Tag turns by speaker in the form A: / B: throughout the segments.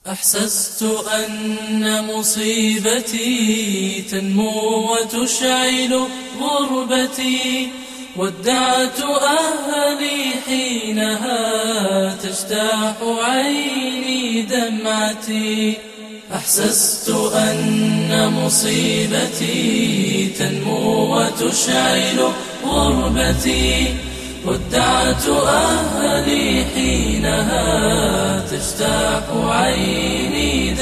A: أحسست أن مصيبتي تنمو وتشعل غربتي، ودعت أهلي حينها تجتاح عيني دمعتي. أحسست أن مصيبتي تنمو وتشعل غربتي، ودعت أهلي حينها تجتاح عيني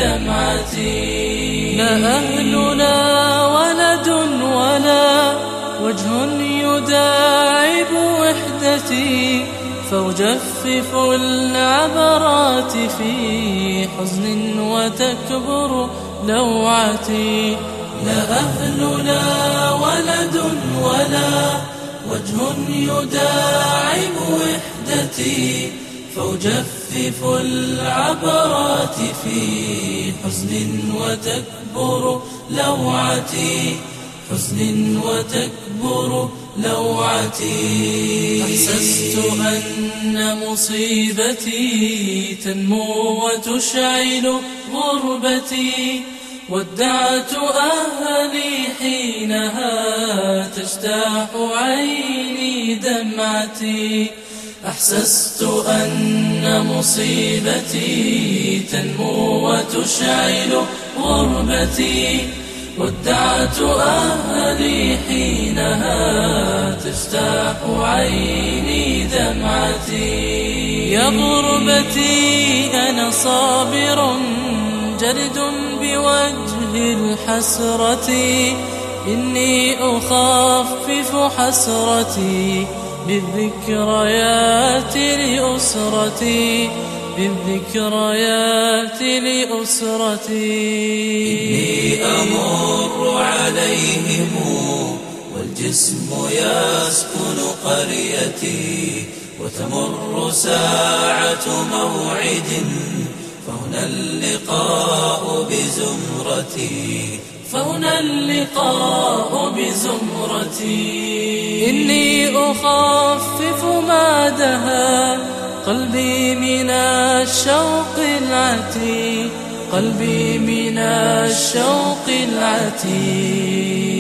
A: دمعتي. لا أهل لا ولد ولا وجه يداعب وحدتي، فأجفف العبرات في حزن وتكبر لوعتي. لا أهل لا ولد ولا وجه يداعب وحدتي، فأجفف العبرات في حزن وتكبر لوعتي، حزن وتكبر لوعتي. أحسست أن مصيبتي تنمو وتشعل غربتي، ودعت أهلي حينها تجتاح عيني دمعتي. أحسست أن مصيبتي تنمو وتشعل غربتي، ودعت أهلي حينها تجتاح عيني دمعتي. يا غربتي أنا صابر جلد بوجه الحسرة، إني أخفف حسرتي بالذكريات لأسرتي، بالذكريات لأسرتي.
B: إني أمر عليهم والجسم يسكن قريتي، وتمر ساعة موعد فهنا اللقاء بزمرتي،
A: فهنا اللقاء بزمرتي. إني أخفف ما دها قلبي من الشوق العتي، قلبي من الشوق العتي،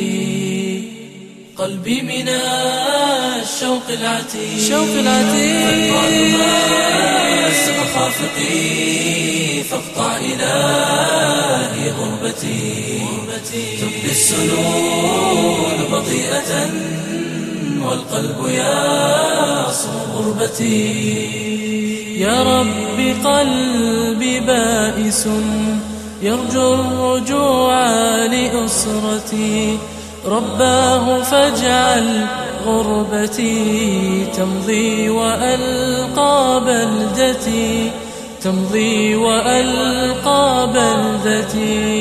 A: قلبي من الشوق العتي، شوق العتي.
B: خافقي فاقطع إلهي غربتي، تبدي السنون بطيئة والقلب يصغو غربتي.
A: يا رب قلبي بائس يرجو الرجوع لأسرتي، رباه فاجعل غربتي تمضي وألقى بلدتي، تمضي وألقى بلدتي.